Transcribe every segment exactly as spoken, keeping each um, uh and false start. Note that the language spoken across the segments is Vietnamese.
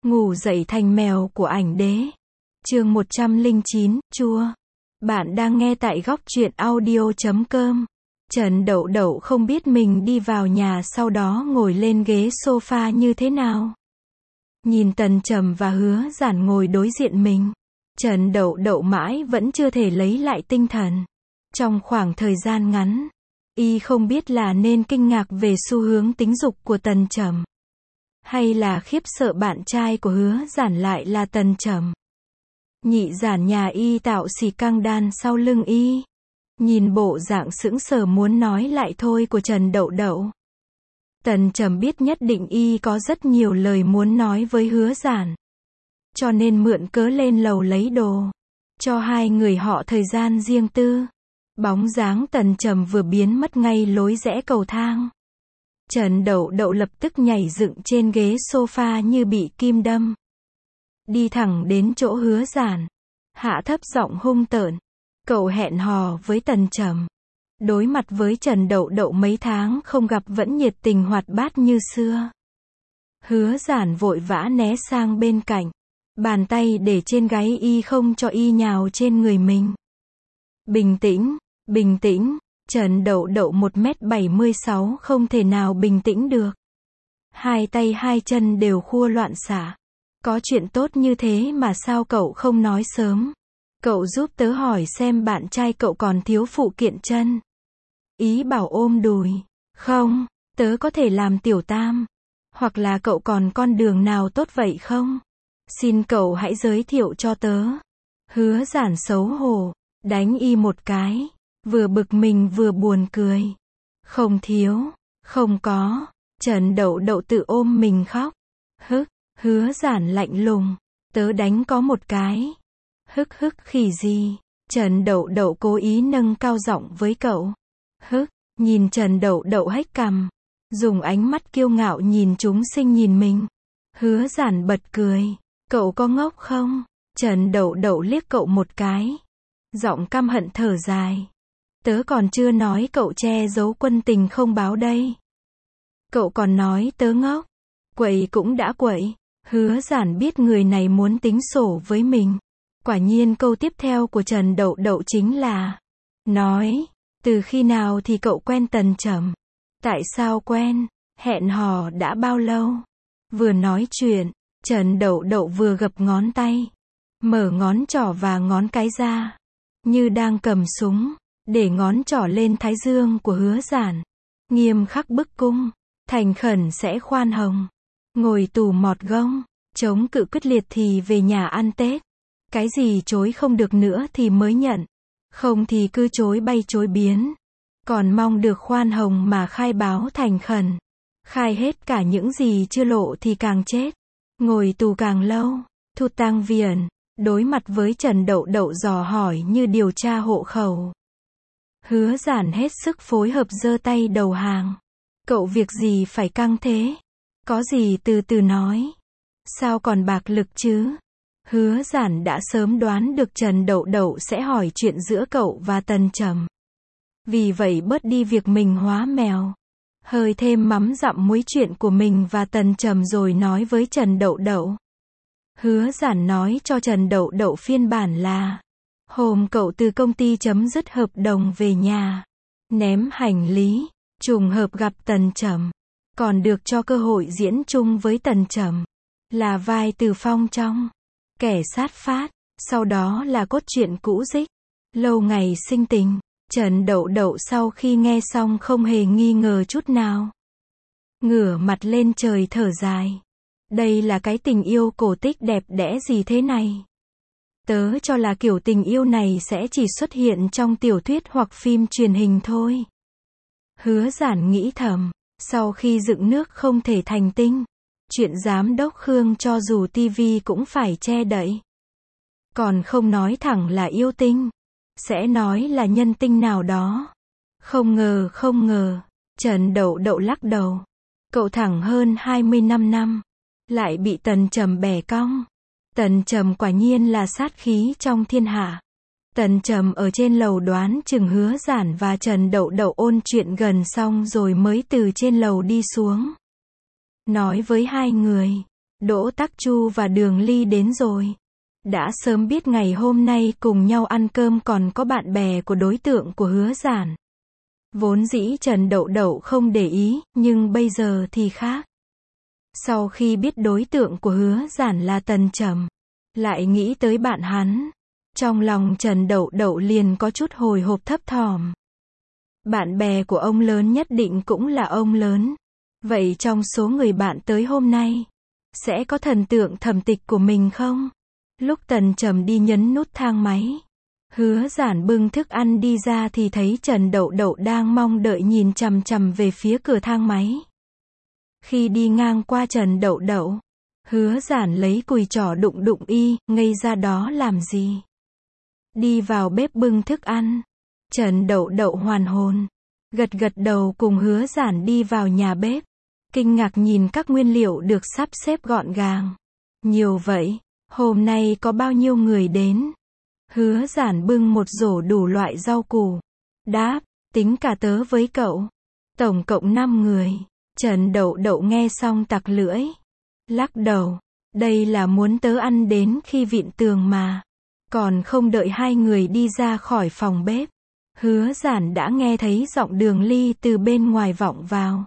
Ngủ dậy thành mèo của ảnh đế. Chương một trăm lẻ chín, chua. Bạn đang nghe tại góc truyện audio chấm com. Trần Đậu Đậu không biết mình đi vào nhà sau đó ngồi lên ghế sofa như thế nào. Nhìn Tần Trầm và Hứa Giản ngồi đối diện mình. Trần Đậu Đậu mãi vẫn chưa thể lấy lại tinh thần. Trong khoảng thời gian ngắn, y không biết là nên kinh ngạc về xu hướng tính dục của Tần Trầm, hay là khiếp sợ bạn trai của Hứa Giản lại là Tần Trầm. Nhị Giản nhà y tạo xì căng đan sau lưng y. Nhìn bộ dạng sững sờ muốn nói lại thôi của Trần Đậu Đậu, Tần Trầm biết nhất định y có rất nhiều lời muốn nói với Hứa Giản, cho nên mượn cớ lên lầu lấy đồ, cho hai người họ thời gian riêng tư. Bóng dáng Tần Trầm vừa biến mất ngay lối rẽ cầu thang. Trần Đậu Đậu lập tức nhảy dựng trên ghế sofa như bị kim đâm. Đi thẳng đến chỗ Hứa Giản, hạ thấp giọng hung tợn. Cậu hẹn hò với Tần Trầm. Đối mặt với Trần Đậu Đậu mấy tháng không gặp vẫn nhiệt tình hoạt bát như xưa. Hứa Giản vội vã né sang bên cạnh. Bàn tay để trên gáy y không cho y nhào trên người mình. Bình tĩnh, bình tĩnh. Trần Đậu Đậu một mét bảy mươi sáu không thể nào bình tĩnh được. Hai tay hai chân đều khua loạn xạ. Có chuyện tốt như thế mà sao cậu không nói sớm? Cậu giúp tớ hỏi xem bạn trai cậu còn thiếu phụ kiện chân. Ý bảo ôm đùi. Không, tớ có thể làm tiểu tam. Hoặc là cậu còn con đường nào tốt vậy không? Xin cậu hãy giới thiệu cho tớ. Hứa Giản xấu hổ, đánh y một cái. Vừa bực mình vừa buồn cười. Không thiếu, không có. Trần Đậu Đậu tự ôm mình khóc. Hức, Hứa Giản lạnh lùng. Tớ đánh có một cái. Hức hức khỉ gì? Trần Đậu Đậu cố ý nâng cao giọng với cậu. Hức, nhìn Trần Đậu Đậu hếch cằm. Dùng ánh mắt kiêu ngạo nhìn chúng sinh nhìn mình. Hứa Giản bật cười. Cậu có ngốc không? Trần Đậu Đậu liếc cậu một cái. Giọng căm hận thở dài. Tớ còn chưa nói cậu che giấu quân tình không báo đây. Cậu còn nói tớ ngốc. Quậy cũng đã quậy. Hứa Giản biết người này muốn tính sổ với mình. Quả nhiên câu tiếp theo của Trần Đậu Đậu chính là nói, từ khi nào thì cậu quen Tần Trầm? Tại sao quen? Hẹn hò đã bao lâu? Vừa nói chuyện, Trần Đậu Đậu vừa gập ngón tay, mở ngón trỏ và ngón cái ra, như đang cầm súng, để ngón trỏ lên thái dương của Hứa Giản. Nghiêm khắc bức cung, thành khẩn sẽ khoan hồng. Ngồi tù mọt gông, chống cự quyết liệt thì về nhà ăn Tết. Cái gì chối không được nữa thì mới nhận. Không thì cứ chối bay chối biến. Còn mong được khoan hồng mà khai báo thành khẩn. Khai hết cả những gì chưa lộ thì càng chết. Ngồi tù càng lâu. Thụt tang viền. Đối mặt với Trần Đậu Đậu dò hỏi như điều tra hộ khẩu. Hứa Giản hết sức phối hợp giơ tay đầu hàng. Cậu việc gì phải căng thế? Có gì từ từ nói. Sao còn bạc lực chứ? Hứa Giản đã sớm đoán được Trần Đậu Đậu sẽ hỏi chuyện giữa cậu và Tần Trầm. Vì vậy bớt đi việc mình hóa mèo. Hơi thêm mắm dặm muối chuyện của mình và Tần Trầm rồi nói với Trần Đậu Đậu. Hứa Giản nói cho Trần Đậu Đậu phiên bản là hôm cậu từ công ty chấm dứt hợp đồng về nhà, ném hành lý, trùng hợp gặp Tần Trầm, còn được cho cơ hội diễn chung với Tần Trầm, là vai Từ Phong trong Kẻ Sát Phát. Sau đó là cốt truyện cũ dích, lâu ngày sinh tình. Trần Đậu Đậu sau khi nghe xong không hề nghi ngờ chút nào. Ngửa mặt lên trời thở dài. Đây là cái tình yêu cổ tích đẹp đẽ gì thế này? Tớ cho là kiểu tình yêu này sẽ chỉ xuất hiện trong tiểu thuyết hoặc phim truyền hình thôi. Hứa Giản nghĩ thầm, sau khi dựng nước không thể thành tinh. Chuyện giám đốc Khương cho dù tivi cũng phải che đậy. Còn không nói thẳng là yêu tinh. Sẽ nói là nhân tinh nào đó. Không ngờ không ngờ. Trần Đậu Đậu lắc đầu. Cậu thẳng hơn hai mươi lăm năm. Lại bị Tần Trầm bẻ cong. Tần Trầm quả nhiên là sát khí trong thiên hạ. Tần Trầm ở trên lầu đoán chừng Hứa Giản và Trần Đậu Đậu ôn chuyện gần xong rồi mới từ trên lầu đi xuống. Nói với hai người, Đỗ Tắc Chu và Đường Ly đến rồi. Đã sớm biết ngày hôm nay cùng nhau ăn cơm còn có bạn bè của đối tượng của Hứa Giản. Vốn dĩ Trần Đậu Đậu không để ý, nhưng bây giờ thì khác. Sau khi biết đối tượng của Hứa Giản là Tần Trầm, lại nghĩ tới bạn hắn, trong lòng Trần Đậu Đậu liền có chút hồi hộp thấp thỏm. Bạn bè của ông lớn nhất định cũng là ông lớn. Vậy trong số người bạn tới hôm nay, sẽ có thần tượng thẩm tịch của mình không? Lúc Tần Trầm đi nhấn nút thang máy, Hứa Giản bưng thức ăn đi ra thì thấy Trần Đậu Đậu đang mong đợi nhìn chằm chằm về phía cửa thang máy. Khi đi ngang qua Trần Đậu Đậu, Hứa Giản lấy cùi trỏ đụng đụng y, ngây ra đó làm gì? Đi vào bếp bưng thức ăn. Trần Đậu Đậu hoàn hồn, gật gật đầu cùng Hứa Giản đi vào nhà bếp, kinh ngạc nhìn các nguyên liệu được sắp xếp gọn gàng. Nhiều vậy, hôm nay có bao nhiêu người đến? Hứa Giản bưng một rổ đủ loại rau củ. Đáp, tính cả tớ với cậu. Tổng cộng năm người. Trần Đậu Đậu nghe xong tặc lưỡi. Lắc đầu, đây là muốn tớ ăn đến khi vịn tường mà. Còn không đợi hai người đi ra khỏi phòng bếp, Hứa Giản đã nghe thấy giọng Đường Ly từ bên ngoài vọng vào.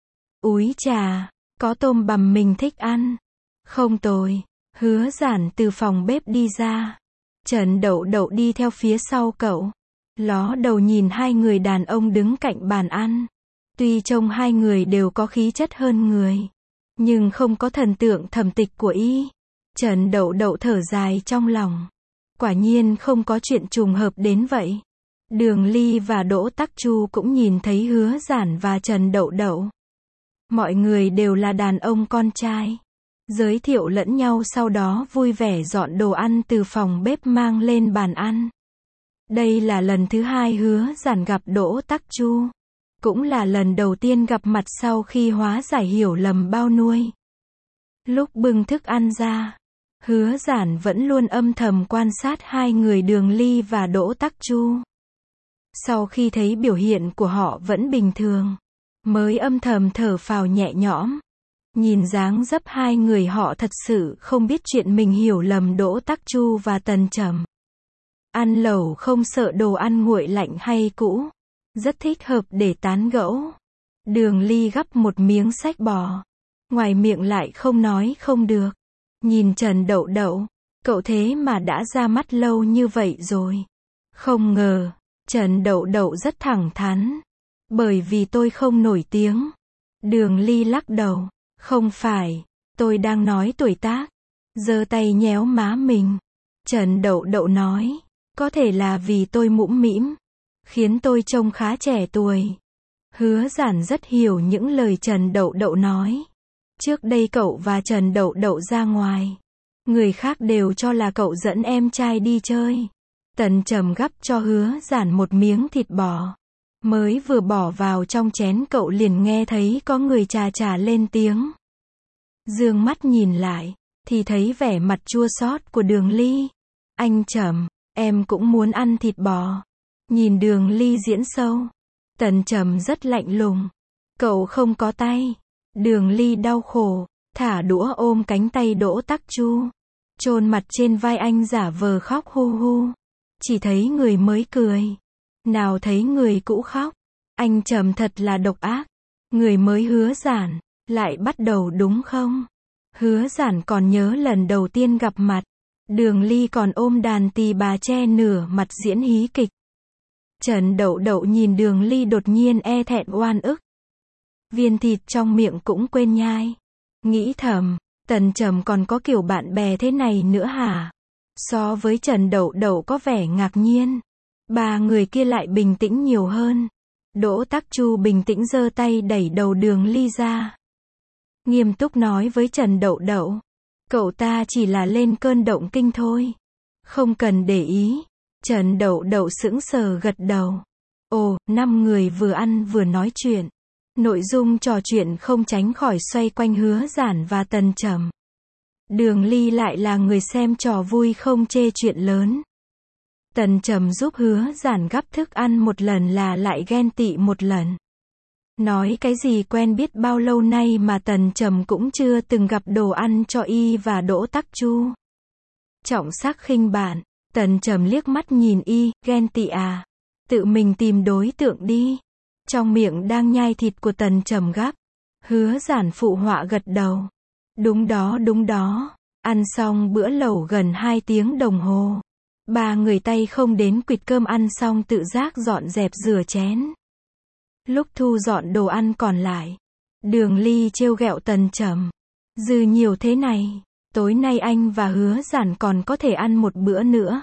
Úi chà, có tôm bằm mình thích ăn. Không tồi. Hứa Giản từ phòng bếp đi ra. Trần Đậu Đậu đi theo phía sau cậu. Ló đầu nhìn hai người đàn ông đứng cạnh bàn ăn. Tuy trông hai người đều có khí chất hơn người, nhưng không có thần tượng thẩm tịch của y. Trần Đậu Đậu thở dài trong lòng. Quả nhiên không có chuyện trùng hợp đến vậy. Đường Ly và Đỗ Tắc Chu cũng nhìn thấy Hứa Giản và Trần Đậu Đậu. Mọi người đều là đàn ông con trai. Giới thiệu lẫn nhau sau đó vui vẻ dọn đồ ăn từ phòng bếp mang lên bàn ăn. Đây là lần thứ hai Hứa Giản gặp Đỗ Tắc Chu. Cũng là lần đầu tiên gặp mặt sau khi hóa giải hiểu lầm bao nuôi. Lúc bưng thức ăn ra, Hứa Giản vẫn luôn âm thầm quan sát hai người Đường Ly và Đỗ Tắc Chu. Sau khi thấy biểu hiện của họ vẫn bình thường, mới âm thầm thở phào nhẹ nhõm. Nhìn dáng dấp hai người họ thật sự không biết chuyện mình hiểu lầm Đỗ Tắc Chu và Tần Trầm. Ăn lẩu không sợ đồ ăn nguội lạnh hay cũ. Rất thích hợp để tán gẫu. Đường Ly gắp một miếng xách bò. Ngoài miệng lại không nói không được. Nhìn Trần Đậu Đậu, cậu thế mà đã ra mắt lâu như vậy rồi. Không ngờ, Trần Đậu Đậu rất thẳng thắn. Bởi vì tôi không nổi tiếng. Đường Ly lắc đầu. Không phải, tôi đang nói tuổi tác. Giơ tay nhéo má mình. Trần Đậu Đậu nói, có thể là vì tôi mũm mĩm, khiến tôi trông khá trẻ tuổi. Hứa Giản rất hiểu những lời Trần Đậu Đậu nói. Trước đây cậu và Trần Đậu Đậu ra ngoài, người khác đều cho là cậu dẫn em trai đi chơi. Tần Trầm gắp cho Hứa Giản một miếng thịt bò. Mới vừa bỏ vào trong chén cậu liền nghe thấy có người chà chà lên tiếng. Dương mắt nhìn lại, thì thấy vẻ mặt chua xót của Đường Ly. Anh Trầm, em cũng muốn ăn thịt bò. Nhìn Đường Ly diễn sâu, Tần Trầm rất lạnh lùng. Cậu không có tay. Đường Ly đau khổ, thả đũa ôm cánh tay Đỗ Tắc Chu, chôn mặt trên vai anh giả vờ khóc hu hu. Chỉ thấy người mới cười, nào thấy người cũ khóc. Anh Trầm thật là độc ác. Người mới Hứa Giản, lại bắt đầu đúng không? Hứa Giản còn nhớ lần đầu tiên gặp mặt, Đường Ly còn ôm đàn tỳ bà che nửa mặt diễn hí kịch. Trần Đậu Đậu nhìn Đường Ly đột nhiên e thẹn oan ức. Viên thịt trong miệng cũng quên nhai. Nghĩ thầm, Tần Trầm còn có kiểu bạn bè thế này nữa hả? So với Trần Đậu Đậu có vẻ ngạc nhiên. Ba người kia lại bình tĩnh nhiều hơn. Đỗ Tắc Chu bình tĩnh giơ tay đẩy đầu Đường Ly ra. Nghiêm túc nói với Trần Đậu Đậu. Cậu ta chỉ là lên cơn động kinh thôi. Không cần để ý. Trần Đậu Đậu sững sờ gật đầu. Ồ, năm người vừa ăn vừa nói chuyện. Nội dung trò chuyện không tránh khỏi xoay quanh Hứa Giản và Tần Trầm. Đường Ly lại là người xem trò vui không chê chuyện lớn. Tần Trầm giúp Hứa Giản gắp thức ăn một lần là lại ghen tị một lần. Nói cái gì quen biết bao lâu nay mà Tần Trầm cũng chưa từng gặp đồ ăn cho y và Đỗ Tắc Chu. Trọng sắc khinh bạn, Tần Trầm liếc mắt nhìn y, ghen tị à. Tự mình tìm đối tượng đi. Trong miệng đang nhai thịt của Tần Trầm gắp. Hứa Giản phụ họa gật đầu. Đúng đó đúng đó. Ăn xong bữa lẩu gần hai tiếng đồng hồ. Ba người tay không đến quỵt cơm ăn xong tự giác dọn dẹp rửa chén. Lúc thu dọn đồ ăn còn lại, Đường Ly trêu ghẹo Tần Trầm. Dư nhiều thế này, tối nay anh và Hứa Giản còn có thể ăn một bữa nữa.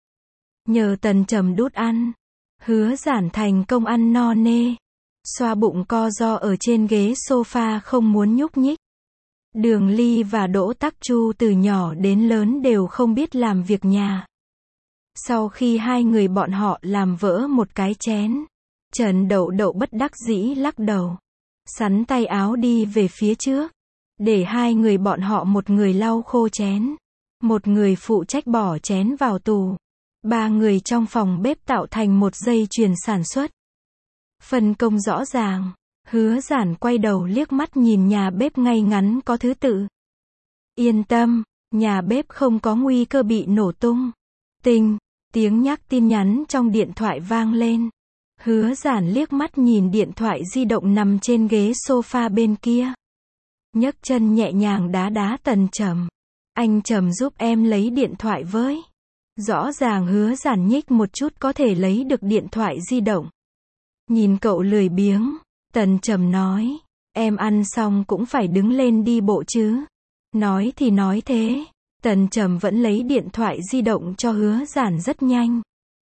Nhờ Tần Trầm đút ăn, Hứa Giản thành công ăn no nê. Xoa bụng co ro ở trên ghế sofa không muốn nhúc nhích. Đường Ly và Đỗ Tắc Chu từ nhỏ đến lớn đều không biết làm việc nhà. Sau khi hai người bọn họ làm vỡ một cái chén, Trần Đậu Đậu bất đắc dĩ lắc đầu, xắn tay áo đi về phía trước, để hai người bọn họ một người lau khô chén, một người phụ trách bỏ chén vào tủ. Ba người trong phòng bếp tạo thành một dây chuyền sản xuất. Phân công rõ ràng, Hứa Giản quay đầu liếc mắt nhìn nhà bếp ngay ngắn có thứ tự. Yên tâm, nhà bếp không có nguy cơ bị nổ tung. Tinh, tiếng nhắc tin nhắn trong điện thoại vang lên. Hứa Giản liếc mắt nhìn điện thoại di động nằm trên ghế sofa bên kia. Nhấc chân nhẹ nhàng đá đá Tần Trầm. Anh Trầm giúp em lấy điện thoại với. Rõ ràng Hứa Giản nhích một chút có thể lấy được điện thoại di động. Nhìn cậu lười biếng, Tần Trầm nói, em ăn xong cũng phải đứng lên đi bộ chứ. Nói thì nói thế, Tần Trầm vẫn lấy điện thoại di động cho Hứa Giản rất nhanh.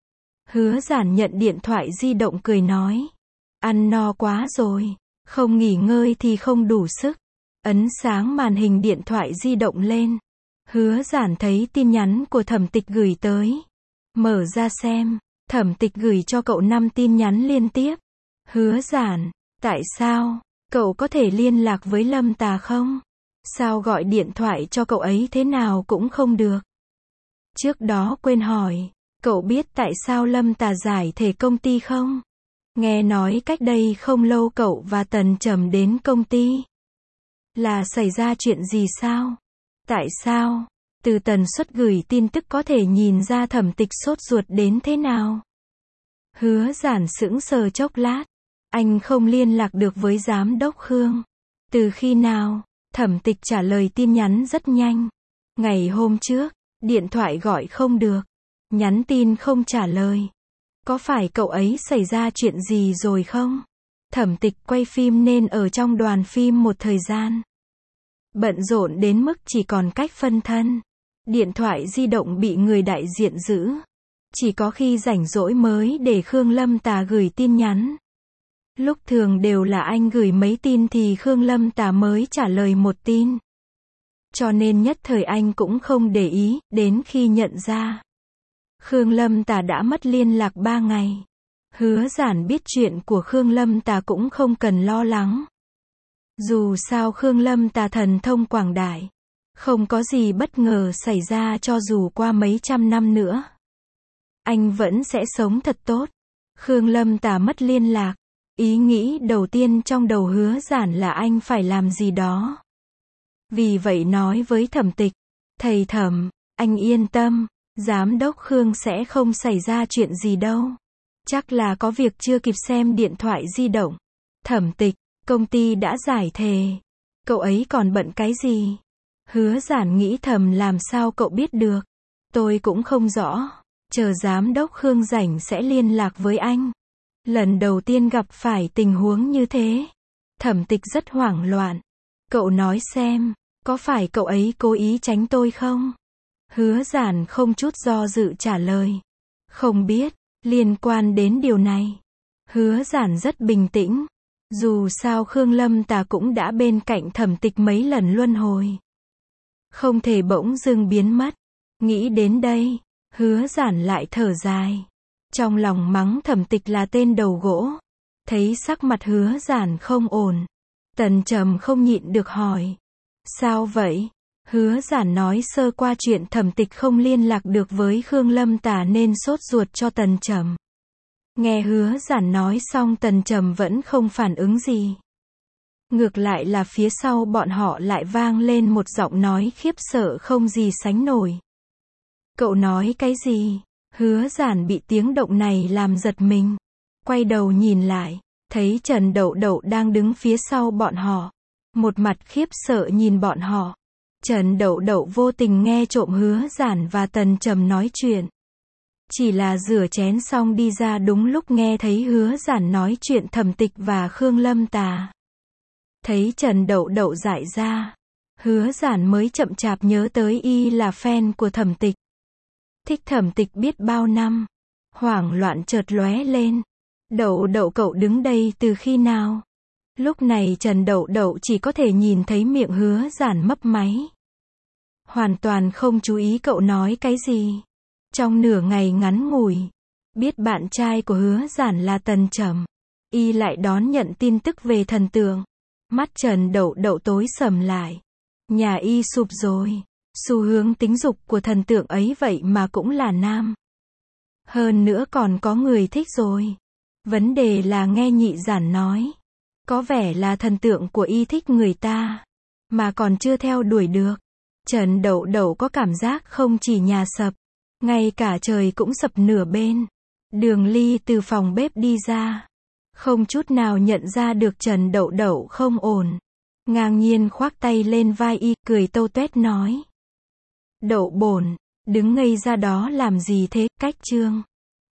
Hứa Giản nhận điện thoại di động cười nói, ăn no quá rồi, không nghỉ ngơi thì không đủ sức. Ấn sáng màn hình điện thoại di động lên. Hứa Giản thấy tin nhắn của Thẩm Tịch gửi tới. Mở ra xem, Thẩm Tịch gửi cho cậu năm tin nhắn liên tiếp. Hứa Giản, tại sao, cậu có thể liên lạc với Lâm Tà không? Sao gọi điện thoại cho cậu ấy thế nào cũng không được? Trước đó quên hỏi, cậu biết tại sao Lâm Tà giải thể công ty không? Nghe nói cách đây không lâu cậu và Tần Trầm đến công ty. Là xảy ra chuyện gì sao? Tại sao? Từ tần suất gửi tin tức có thể nhìn ra Thẩm Tịch sốt ruột đến thế nào. Hứa Giản sững sờ chốc lát. Anh không liên lạc được với giám đốc Khương. Từ khi nào? Thẩm Tịch trả lời tin nhắn rất nhanh. Ngày hôm trước, điện thoại gọi không được. Nhắn tin không trả lời. Có phải cậu ấy xảy ra chuyện gì rồi không? Thẩm Tịch quay phim nên ở trong đoàn phim một thời gian. Bận rộn đến mức chỉ còn cách phân thân. Điện thoại di động bị người đại diện giữ. Chỉ có khi rảnh rỗi mới để Khương Lâm Tà gửi tin nhắn. Lúc thường đều là anh gửi mấy tin thì Khương Lâm Tà mới trả lời một tin. Cho nên nhất thời anh cũng không để ý, đến khi nhận ra. Khương Lâm Tà đã mất liên lạc ba ngày. Hứa Giản biết chuyện của Khương Lâm Tà cũng không cần lo lắng. Dù sao Khương Lâm Tà thần thông quảng đại. Không có gì bất ngờ xảy ra cho dù qua mấy trăm năm nữa. Anh vẫn sẽ sống thật tốt. Khương Lâm Tà mất liên lạc. Ý nghĩ đầu tiên trong đầu Hứa Giản là anh phải làm gì đó. Vì vậy nói với Thẩm Tịch. Thầy Thẩm, anh yên tâm. Giám đốc Khương sẽ không xảy ra chuyện gì đâu. Chắc là có việc chưa kịp xem điện thoại di động. Thẩm Tịch, công ty đã giải thể. Cậu ấy còn bận cái gì? Hứa Giản nghĩ thầm làm sao cậu biết được. Tôi cũng không rõ. Chờ giám đốc Khương rảnh sẽ liên lạc với anh. Lần đầu tiên gặp phải tình huống như thế. Thẩm Tịch rất hoảng loạn. Cậu nói xem, có phải cậu ấy cố ý tránh tôi không? Hứa Giản không chút do dự trả lời. Không biết, liên quan đến điều này. Hứa Giản rất bình tĩnh. Dù sao Khương Lâm Tà cũng đã bên cạnh Thẩm Tịch mấy lần luân hồi. Không thể bỗng dưng biến mất. Nghĩ đến đây, Hứa Giản lại thở dài. Trong lòng mắng Thẩm Tịch là tên đầu gỗ. Thấy sắc mặt Hứa Giản không ổn. Tần Trầm không nhịn được hỏi. Sao vậy? Hứa Giản nói sơ qua chuyện Thẩm Tịch không liên lạc được với Khương Lâm Tà nên sốt ruột cho Tần Trầm. Nghe Hứa Giản nói xong Tần Trầm vẫn không phản ứng gì. Ngược lại là phía sau bọn họ lại vang lên một giọng nói khiếp sợ không gì sánh nổi. Cậu nói cái gì? Hứa Giản bị tiếng động này làm giật mình. Quay đầu nhìn lại, thấy Trần Đậu Đậu đang đứng phía sau bọn họ. Một mặt khiếp sợ nhìn bọn họ. Trần Đậu Đậu vô tình nghe trộm Hứa Giản và Tần Trầm nói chuyện. Chỉ là rửa chén xong đi ra đúng lúc nghe thấy Hứa Giản nói chuyện Thẩm Tịch và Khương Lâm Tà. Thấy Trần Đậu Đậu dại ra, Hứa Giản mới chậm chạp nhớ tới y là fan của Thẩm Tịch. Thích Thẩm Tịch biết bao năm. Hoảng loạn chợt lóe lên. Đậu Đậu cậu đứng đây từ khi nào? Lúc này Trần Đậu Đậu chỉ có thể nhìn thấy miệng Hứa Giản mấp máy. Hoàn toàn không chú ý cậu nói cái gì. Trong nửa ngày ngắn ngủi, biết bạn trai của Hứa Giản là Tần Trầm, y lại đón nhận tin tức về thần tượng. Mắt Trần Đậu Đậu tối sầm lại. Nhà y sụp rồi. Xu hướng tính dục của thần tượng ấy vậy mà cũng là nam. Hơn nữa còn có người thích rồi. Vấn đề là nghe Nhị Giản nói, có vẻ là thần tượng của y thích người ta, mà còn chưa theo đuổi được. Trần Đậu Đậu có cảm giác không chỉ nhà sập, ngay cả trời cũng sập nửa bên. Đường Ly từ phòng bếp đi ra, không chút nào nhận ra được Trần Đậu Đậu không ổn. Ngang nhiên khoác tay lên vai y, cười tâu tuét nói. Đậu bổn, đứng ngây ra đó làm gì thế, cách chương.